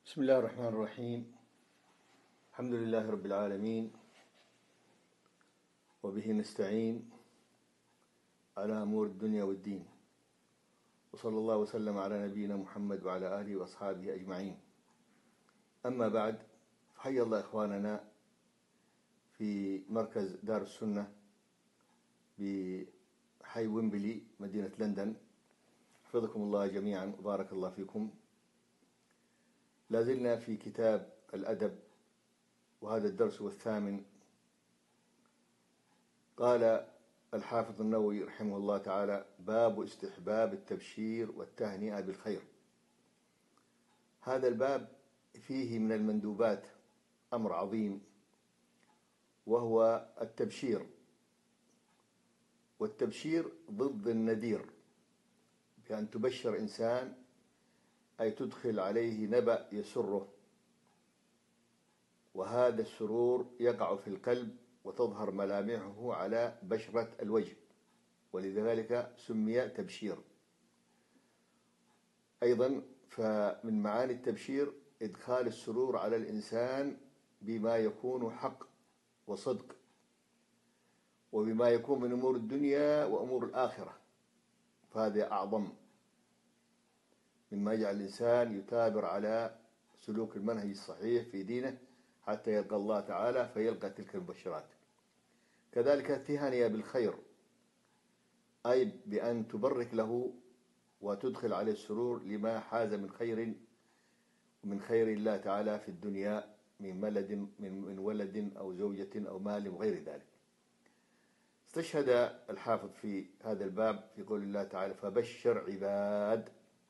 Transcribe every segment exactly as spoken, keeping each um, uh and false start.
بسم الله الرحمن الرحيم. الحمد لله رب العالمين، وبه نستعين على أمور الدنيا والدين، وصلى الله وسلم على نبينا محمد وعلى آله وأصحابه أجمعين. أما بعد، حيا الله إخواننا في مركز دار السنة بحي ويمبلي مدينة لندن، حفظكم الله جميعا وبارك الله فيكم. لازلنا في كتاب الأدب، وهذا الدرس هو الثامن. قال الحافظ النووي رحمه الله تعالى: باب استحباب التبشير والتهنئة بالخير. هذا الباب فيه من المندوبات أمر عظيم، وهو التبشير. والتبشير ضد النذير، بأن تبشر إنسان أي تدخل عليه نبأ يسره، وهذا السرور يقع في القلب وتظهر ملامحه على بشرة الوجه، ولذلك سمي تبشير. أيضا فمن معاني التبشير إدخال السرور على الإنسان بما يكون حق وصدق، وبما يكون من أمور الدنيا وأمور الآخرة، فهذا أعظم مما يجعل الإنسان يتابر على سلوك المنهج الصحيح في دينه حتى يلقى الله تعالى فيلقى تلك المبشرات. كذلك التهنئة بالخير، أي بأن تبرك له وتدخل عليه السرور لما حاز من خير من خير الله تعالى في الدنيا، من ولد من ولد أو زوجة أو مال وغير ذلك. استشهد الحافظ في هذا الباب في قول الله تعالى: فبشر عباد.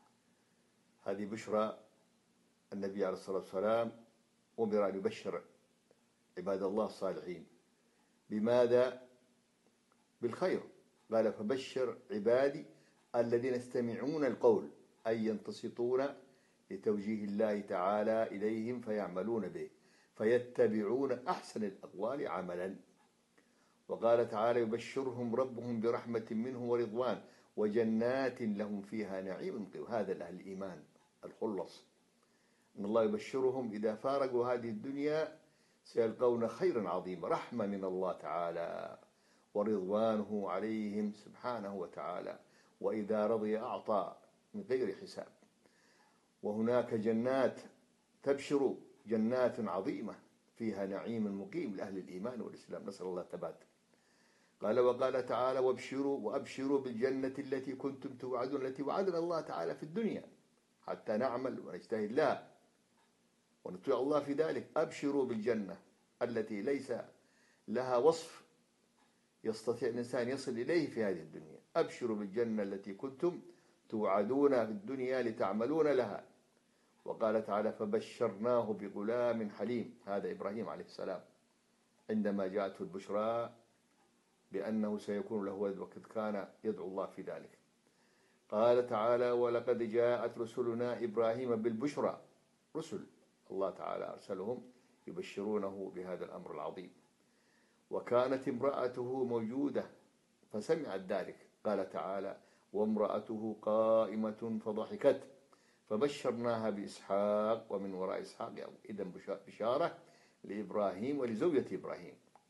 هذه بشرى النبي عليه الصلاة والسلام أمر أن يبشر عباد الله الصالحين. بماذا؟ بالخير. قال: فبشر عبادي الذين يستمعون القول، أي ينتصتون لتوجيه الله تعالى إليهم فيعملون به، فيتبعون أحسن الأقوال عملا. وقال تعالى: يبشرهم ربهم برحمة منه ورضوان وجنات لهم فيها نعيم مقيم. هذا الأهل الإيمان الخلص، إن الله يبشرهم إذا فارقوا هذه الدنيا سيلقون خيرا عظيما، رحمة من الله تعالى ورضوانه عليهم سبحانه وتعالى، وإذا رضي أعطى من غير حساب. وهناك جنات تبشر، جنات عظيمة فيها نعيم مقيم لأهل الإيمان والإسلام، نسأل الله الثبات. قال: وقال تعالى: وابشروا وأبشروا بالجنة التي كنتم توعدون، التي وعدنا الله تعالى في الدنيا حتى نعمل ونجتهد لها ونطيع الله في ذلك. أبشروا بالجنة التي ليس لها وصف يستطيع الإنسان يصل إليه في هذه الدنيا. أبشروا بالجنة التي كنتم توعدون في الدنيا لتعملون لها. وقال تعالى: فبشرناه بغلام حليم. هذا إبراهيم عليه السلام عندما جاءته البشرى بأنه سيكون له ولد، وقد كان يدعو الله في ذلك. قال تعالى: ولقد جاءت رسلنا إبراهيم بالبشرى. رسل الله تعالى أرسلهم يبشرونه بهذا الأمر العظيم. وكانت امرأته موجودة فسمعت ذلك. قال تعالى: وامرأته قائمة فضحكت فبشرناها بإسحاق ومن وراء إسحاق. إذن بشارة لإبراهيم ولزوجة إبراهيم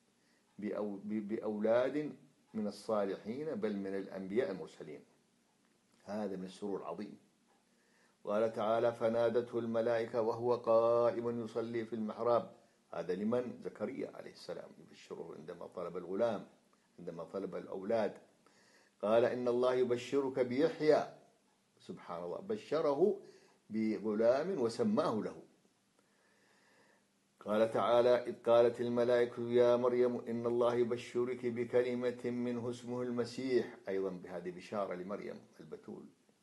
بأولاد من الصالحين، بل من الأنبياء المرسلين. هذا من السرور العظيم. قال تعالى: فنادته الملائكة وهو قائم يصلي في المحراب. هذا لمن؟ زكريا عليه السلام، يبشره عندما طلب الغلام، عندما طلب الأولاد. قال: إن الله يبشرك بيحيى. سبحان الله، بشره بغلام وسماه له. قال تعالى: إذ قالت الملائكة يا مريم إن الله يبشرك بكلمة منه اسمه المسيح. أيضا بهذه بشارة لمريم البتول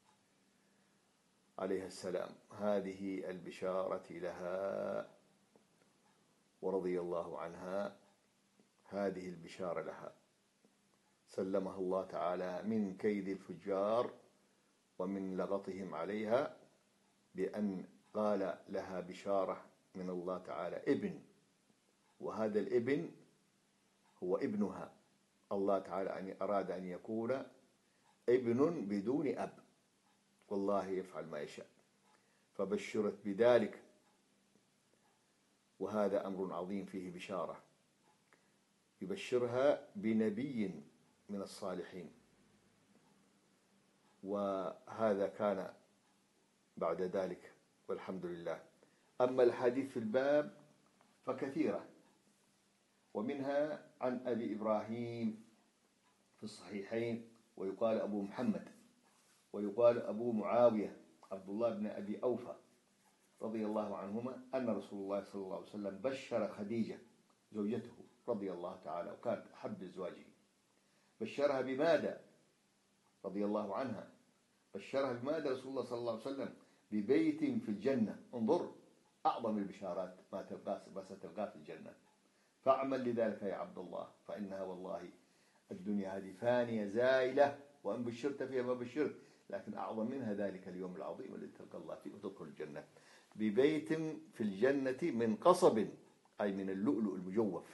عليها السلام. هذه البشارة لها ورضي الله عنها، هذه البشارة لها سلمها الله تعالى من كيد الفجار ومن لغطهم عليها، بأن قال لها بشارة من الله تعالى ابن، وهذا الابن هو ابنها. الله تعالى أن أراد أن يكون ابن بدون أب، والله يفعل ما يشاء. فبشرت بذلك وهذا أمر عظيم فيه بشارة يبشرها بنبي من الصالحين، وهذا كان بعد ذلك والحمد لله. أما الحديث في الباب فكثيرة، ومنها عن أبي إبراهيم في الصحيحين، ويقال أبو محمد، ويقال أبو معاوية عبد الله بن أبي أوفى رضي الله عنهما أن رسول الله صلى الله عليه وسلم بشر خديجة زوجته رضي الله تعالى، وكانت أحب زواجه، بشرها بماذا رضي الله عنها؟ بشرها بماذا رسول الله صلى الله عليه وسلم؟ ببيت في الجنة. انظر، أعظم البشارات ما تلقاه ما ستلقاه في الجنة، فاعمل لذلك يا عبد الله، فإنها والله الدنيا هذه فانية زائلة، وأن بشرت فيها ما بشرت، لكن أعظم منها ذلك اليوم العظيم الذي تلقى الله فيه وتدخل الجنة، ببيت في الجنة من قصب، أي من اللؤلؤ المجوف،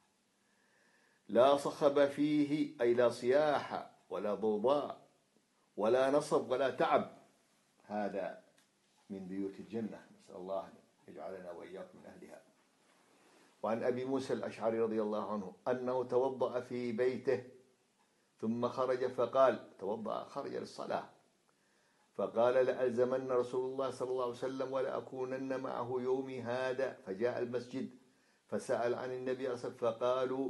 لا صخب فيه، أي لا صياح ولا ضوضاء ولا نصب ولا تعب. هذا من بيوت الجنة، نسأل الله أن يجعلنا وإياكم من أهلها. وعن أبي موسى الأشعري رضي الله عنه أنه توضأ في بيته ثم خرج فقال، توضأ خرج للصلاة، فقال لألزمن رسول الله صلى الله عليه وسلم ولأكونن معه يومي هذا. فجاء المسجد فسأل عن النبي صلى الله عليه وسلم، فقالوا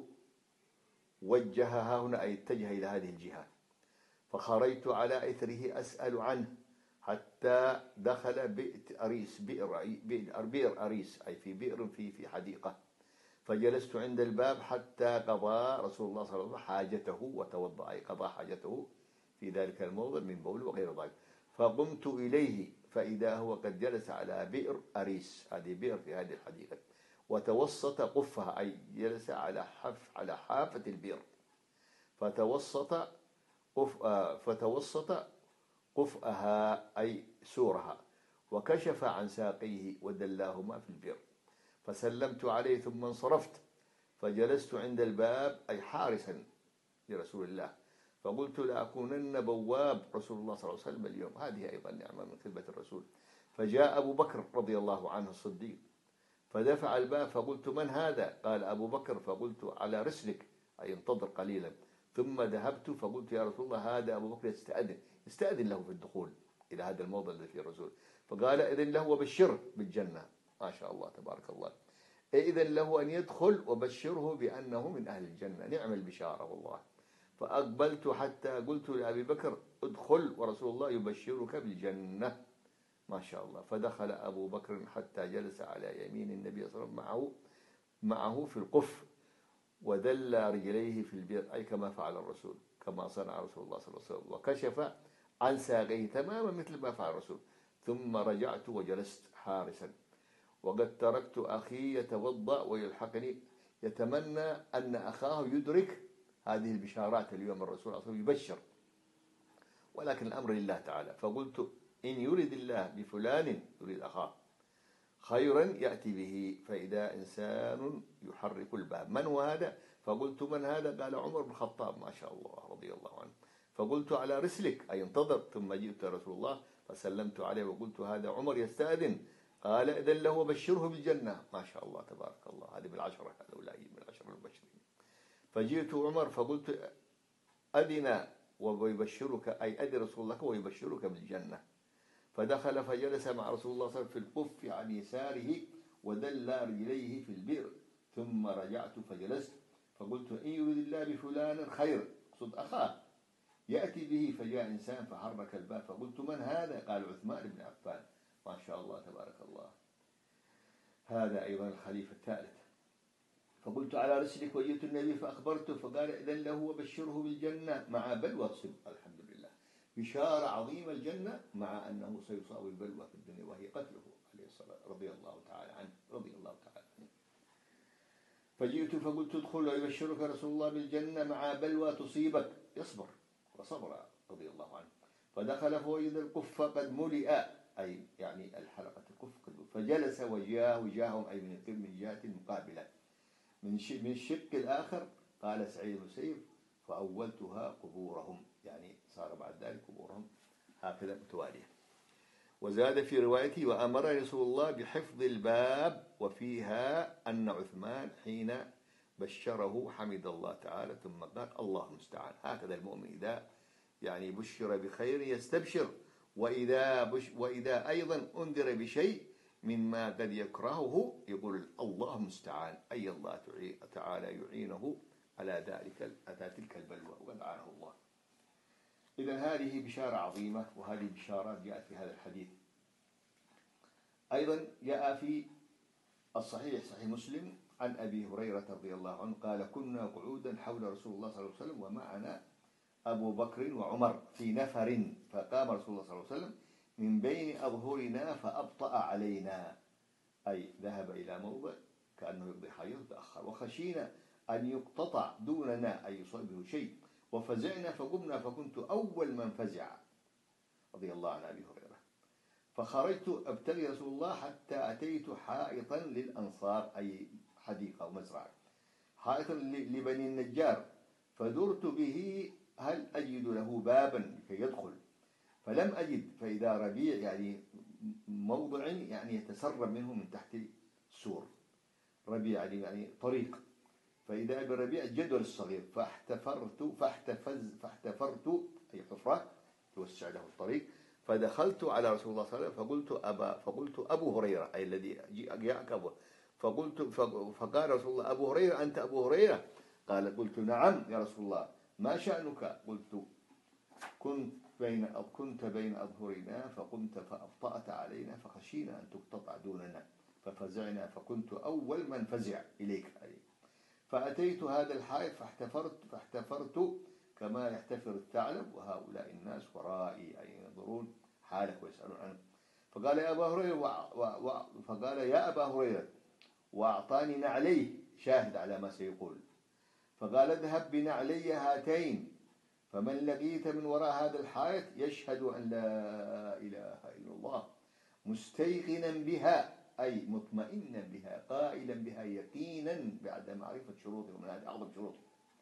وجهها هنا، أي اتجه إلى هذه الجهة. فخرجت على إثره أسأل عنه حتى دخل بئر أريس، بئر, بئر أريس، أي في بئر في في حديقة. فجلست عند الباب حتى قضى رسول الله صلى الله عليه وسلم حاجته وتوضأ، أي قضى حاجته في ذلك الموضع من بول وغير ذلك. فقمت إليه فإذا هو قد جلس على بئر أريس، هذه بئر في هذه الحديقة، وتوسط قفها، أي جلس على حف على حافة البئر، فتوسط قف فتوسط قفأها، أي سورها، وكشف عن ساقيه ودلاهما في البئر. فسلمت عليه ثم انصرفت، فجلست عند الباب، أي حارسا لرسول الله. فقلت لأكونن بواب رسول الله صلى الله عليه وسلم اليوم. هذه أيضا نعمة من خدمة الرسول. فجاء أبو بكر رضي الله عنه الصديق فدفع الباب، فقلت من هذا؟ قال أبو بكر. فقلت على رسلك، أي انتظر قليلا. ثم ذهبت فقلت يا رسول الله هذا أبو بكر يستأذن يستأذن له في الدخول إلى هذا الموضع الذي فيه الرسول. فقال إذن له وبشره بالجنة. ما شاء الله تبارك الله، إذن له أن يدخل وبشره بأنه من أهل الجنة. نعم البشارة والله. فأقبلت حتى قلت لأبي بكر ادخل ورسول الله يبشرك بالجنة. ما شاء الله. فدخل أبو بكر حتى جلس على يمين النبي صلى الله عليه وسلم معه معه في القف، ودل رجليه في البئر، أي كما فعل الرسول، كما صنع رسول الله صلى الله عليه وسلم، وكشف عن ساقيه تماما مثل ما فعل الرسول. ثم رجعت وجلست حارسا، وقد تركت أخي يتوضأ ويلحقني، يتمنى أن أخاه يدرك هذه البشارات اليوم الرسول صلى الله عليه وسلم يبشر، ولكن الأمر لله تعالى. فقلت إن يريد الله بفلان، يريد أخاه، خيرا يأتي به. فإذا إنسان يحرك الباب، من هو هذا؟ فقلت من هذا؟ قال عمر بن الخطاب. ما شاء الله رضي الله عنه. فقلت على رسلك، أي انتظر. ثم جئت رسول الله فسلمت عليه وقلت هذا عمر يستأذن. قال إذن له بشره بالجنة. ما شاء الله تبارك الله. هذه بالعشرة الأولى من العشرة المبشرين. فجئت عمر فقلت أذن ويبشرك، أي أذن رسول الله ويبشرك بالجنة. فدخل فجلس مع رسول الله صلى الله عليه وسلم في القف عن يساره، ودل رجليه في البئر. ثم رجعت فجلست، فقلت إن يريد الله بفلان خير، صد أخاه، يأتي به. فجاء إنسان فحرك الباب، فقلت من هذا؟ قال عثمان بن عفان. ما شاء الله تبارك الله. هذا أيضا الخليفة الثالث. فقلت على رسلك وجئت النبي فأخبرته، فقال إذن له وبشره بالجنة مع بلوى الصب. الحمد لله، بشارة عظيمة الجنة، مع أنه سيصاب البلوى في الدنيا وهي قتله عليه الصلاة رضي الله تعالى عنه رضي الله تعالى عنه. فجئت فقلت ادخل ويبشرك رسول الله بالجنة مع بلوى تصيبك. يصبر، وصبر رضي الله عنه. فدخل فوجد القف قد ملئ، أي يعني الحلقة القف قد، فجلس وجاه وجاههم، أي من من الجهة المقابلة من من الشق الآخر. قال سعيد بن المسيب فأولتها قبورهم، يعني صار بعد ذلك قبورهم هكذا متوالية. وزاد في روايته: وأمرني رسول الله بحفظ الباب، وفيها أن عثمان حين بشره حمد الله تعالى ثم قال: الله المستعان. هكذا المؤمن إذا يعني بشر بخير يستبشر، وإذا, بش وإذا أيضا أنذر بشيء مما قد يكرهه يقول: الله المستعان، أي الله تعالى يعينه على ذلك على تلك البلوى ولعنه الله. إذا هذه بشارة عظيمة، وهذه بشارات جاءت في هذا الحديث. أيضا جاء في الصحيح صحيح مسلم عن أبي هريرة رضي الله عنه قال: كنا قعودا حول رسول الله صلى الله عليه وسلم ومعنا أبو بكر وعمر في نفر، فقام رسول الله صلى الله عليه وسلم من بين أظهرنا فأبطأ علينا، أي ذهب إلى موضع كأنه يقضي حاجة تأخر، وخشينا أن يقتطع دوننا أي يصيبه شيء، وفزعنا فقمنا فكنت أول من فزع رضي الله عن أبي هريرة. فخرجت أبتغي رسول الله حتى أتيت حائطا للأنصار، أي حديقة أو مزرعة، حائطا لبني النجار، فدرت به هل أجد له بابا لكي يدخل، فلم أجد، فإذا ربيع يعني موضع يعني يتسرب منه من تحت السور، ربيع يعني طريق، فإذا بالربيع الجدول الصغير، فاحتفرت فاحتفز فاحتفرت أي حفرة توسع له الطريق، فدخلت على رسول الله صلى الله عليه وسلم فقلت أبا فقلت أبو هريرة، أي الذي جاءك أبو، فقلت فقال رسول الله: أبو هريرة أنت أبو هريرة؟ قال: قلت: نعم يا رسول الله، ما شأنك؟ قلت: كنت بين كنت بين أظهرنا فقمت فأبطأت علينا فخشينا أن تقتطع دوننا ففزعنا فكنت أول من فزع إليك عليه. فأتيت هذا الحائط فاحتفرت فاحتفرت كما يحتفر الثعلب، وهؤلاء الناس ورائي أي ينظرون حالك ويسألون عنه. فقال يا أبا هريرة و... و... و... فقال يا أبا هريرة وأعطاني نعليه، شاهد على ما سيقول. فقال: اذهب بنعلي هاتين، فمن لقيت من وراء هذا الحائط يشهد أن لا إله إلا الله مستيقنا بها أي مطمئنا بها قائلا بها يقينا بعد معرفة شروطه، من هذه أعظم شروطه،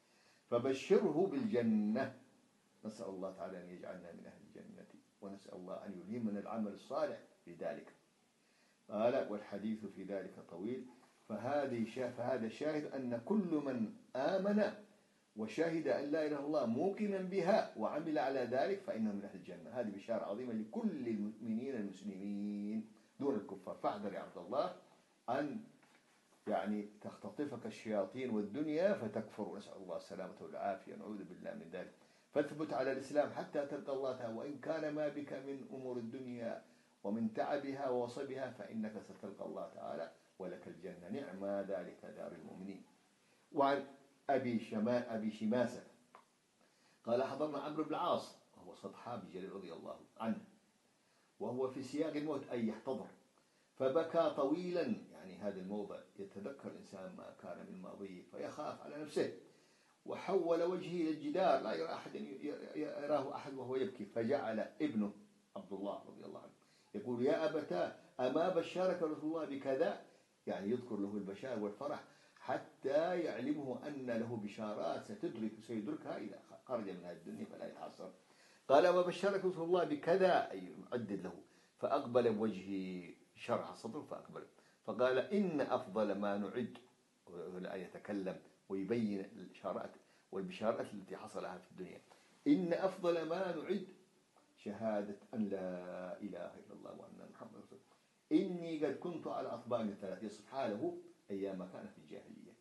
فبشره بالجنة. نسأل الله تعالى أن يجعلنا من أهل الجنة، ونسأل الله أن يلهمنا العمل الصالح لذلك. قال: والحديث في ذلك طويل. فهذه فهذا الشاهد أن كل من آمن وشهد أن لا إله إلا الله موقنا بها وعمل على ذلك فإنه من أهل الجنة. هذه بشارة عظيمة لكل المؤمنين المسلمين دون الكفار. فاحذر يا عبد الله أن يعني تختطفك الشياطين والدنيا فتكفر، نسأل الله السلامة والعافية، نعوذ بالله من ذلك. فاثبت على الإسلام حتى تلقى الله تعالى، وإن كان ما بك من أمور الدنيا ومن تعبها ووصبها فإنك ستلقى الله تعالى ولك الجنة، نعم ذلك دار المؤمنين. وعن أبي شما أبي شماسة قال: حضرنا عمرو بن العاص وهو صحابي جليل رضي الله عنه، وهو في سياق الموت أي يحتضر، فبكى طويلا، يعني هذا الموضع يتذكر الإنسان ما كان من ماضيه فيخاف على نفسه، وحول وجهه إلى الجدار لا يرى أحد يراه أحد وهو يبكي، فجعل ابنه عبد الله رضي الله عنه يقول: يا أبتاه أما بشرك رسول الله بكذا، يعني يذكر له البشار والفرح حتى يعلمه أن له بشارات ستدرك سيدركها إذا خرج من هذه الدنيا فلا يتحسر. قال: ما بشرك رسول الله بكذا، أي عدد له، فأقبل بوجهه شرح صدره فأقبل، فقال: إن أفضل ما نعد، ولا يتكلم ويبين الإشارات والبشارات التي حصلها في الدنيا، إن أفضل ما نعد شهادة أن لا إله إلا الله وأن محمد رسول الله، إني قد كنت على أطباق الثلاث، يصف حاله أيام ما كان في الجاهلية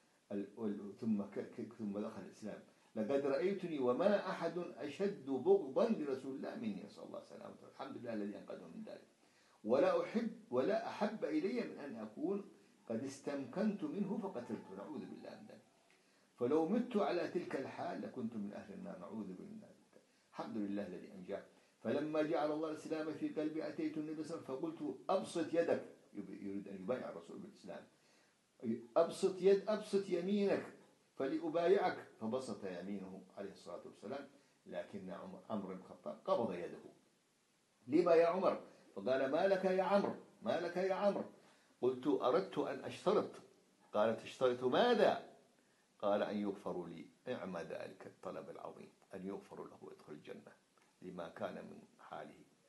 ثم ثم دخل الإسلام، لقد رأيتني وما أحد أشد بغضا لرسول الله مني، نسأل الله السلامة، الحمد لله الذي أنقذه من ذلك، ولا أحب ولا أحب إلي من أن أكون قد استمكنت منه فقتلته، نعوذ بالله من ذلك، فلو مت على تلك الحال لكنت من أهل النار، نعوذ بالله. الحمد لله الذي أنجاه. فلما جعل الله الإسلام في قلبي أتيت النبي صلى الله عليه وسلم فقلت: أبسط يدك، يريد أن يبايع الرسول بالإسلام، أبسط يد أبسط يمينك فلأبايعك، فبسط يمينه عليه الصلاة والسلام، لكن عمر بن الخطاب قبض يده. لما يا عمر؟ فقال: ما لك يا عمرو ما لك يا عمرو؟ قلت: أردت أن أشترط. قال: تشترط ماذا؟ قال: أن يغفر لي. اعم ذلك الطلب العظيم، أن يغفر له ويدخل الجنة لما كان من حاله.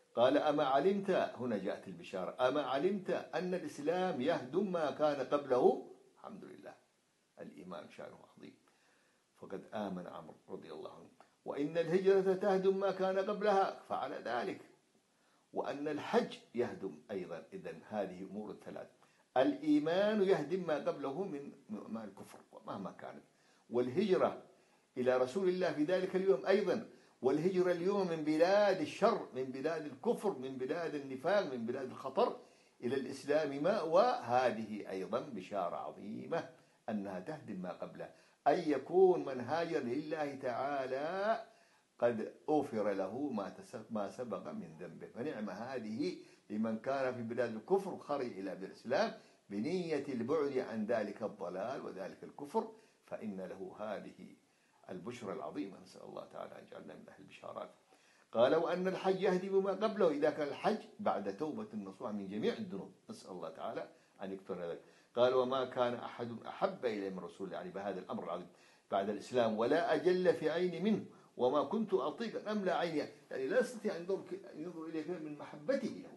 قال أما علمت، هنا جاءت البشارة، أما علمت أن الإسلام يهدم ما كان قبله؟ الحمد لله، الإيمان شأنه عظيم. فقد آمن عمرو رضي الله عنه. وإن الهجرة تهدم ما كان قبلها، فعل ذلك. وأن الحج يهدم أيضا. إذن هذه أمور الثلاث. الإيمان يهدم ما قبله من ما الكفر مهما كانت، والهجرة إلى رسول الله في ذلك اليوم أيضا، والهجرة اليوم من بلاد الشر، من بلاد الكفر، من بلاد النفاق، من بلاد الخطر إلى الإسلام مأوى. هذه أيضا بشارة عظيمة أنها تهدم ما قبله، أن يكون من هاجر لله تعالى قد أوفر له ما سبق من ذنبه. فنعم هذه لمن كان في بلاد الكفر خرج إلى بلاد الإسلام بنية البعد عن ذلك الضلال وذلك الكفر، فإن له هذه البشرى العظيمة. نسأل الله تعالى أن يجعلنا من أهل البشارات. قال وأن الحج يهدم ما قبله إذا كان الحج بعد توبة نصوح من جميع الذنوب. نسأل الله تعالى أن يكثر ذلك. قال وما كان أحد أحب إليه من رسول الله، يعني بهذا الأمر العظيم بعد الإسلام، ولا أجل في عيني منه، وما كنت أطيق أن أملأ عيني، يعني لا أستطيع أن ينظر إليه من محبته له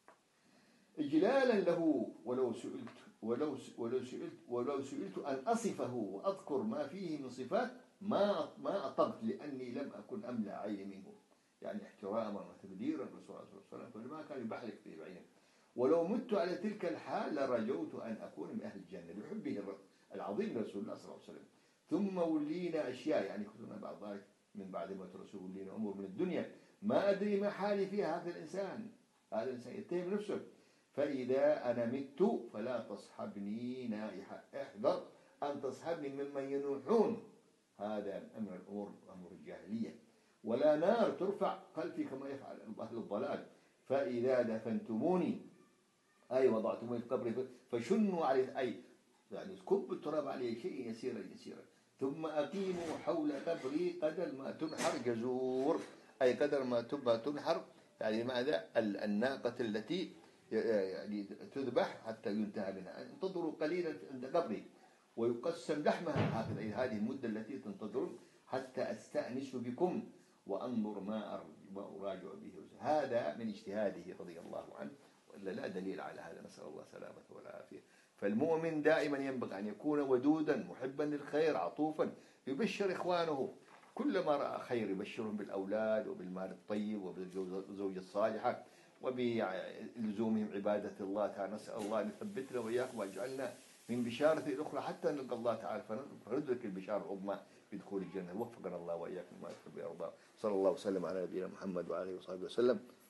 إجلالا له. ولو سئلت ولو ولو سئلت ولو سئلت أن أصفه وأذكر ما فيه من صفات ما ما أطقت، لأني لم أكن أملأ عيني منه، يعني احتراما وتقديرا للرسول صلى الله عليه وسلم، فلما كان يبحلك في بعينه. ولو مت على تلك الحال لرجوت أن أكون من أهل الجنة لحبه العظيم لرسول الله صلى الله عليه وسلم. ثم ولينا أشياء، يعني كنا بعد ذلك من بعد موت الرسول ولينا أمور من الدنيا ما أدري ما حالي فيها. هذا الإنسان هذا الإنسان يتهم نفسه. فإذا أنا مت فلا تصحبني نائحة، احذر أن تصحبني ممن ينوحون، هذا أمر الأمور أمر الجاهلية. ولا نار ترفع خلفي كما يفعل أهل الضلال. فإذا دفنتموني أي وضعتموني في قبري فشنوا عليه، أي يعني كب التراب عليه شيء يسيرا يسيرا، ثم أقيموا حول قبري قدر ما تنحر جزور، أي قدر ما تبى تنحر، يعني ماذا الناقة التي يعني تذبح حتى ينتهى منها. انتظروا قليلا عند قبري ويقسم لحمها، هكذا هذه المدة التي تنتظرون حتى أستأنس بكم وأنظر ما أراجع به. هذا من اجتهاده رضي الله عنه، وإلا لا دليل على هذا. نسأل الله سلامة والعافية. فالمؤمن دائما ينبغي أن يكون ودودا محبا للخير عطوفا، يبشر إخوانه كلما رأى خير، يبشرهم بالأولاد وبالمال الطيب وبالزوجة الصالحة وبلزومهم عبادة الله تعالى. نسأل الله أن يثبتنا وإياكم ويجعلنا من بشارة الأخرى حتى نلقى الله تعالى فندرك البشارة العظمى بدخول الجنة. وفقنا الله وإياكم ما يحب ويرضى. صلى الله وسلم على نبينا محمد وآله وصحبه وسلم.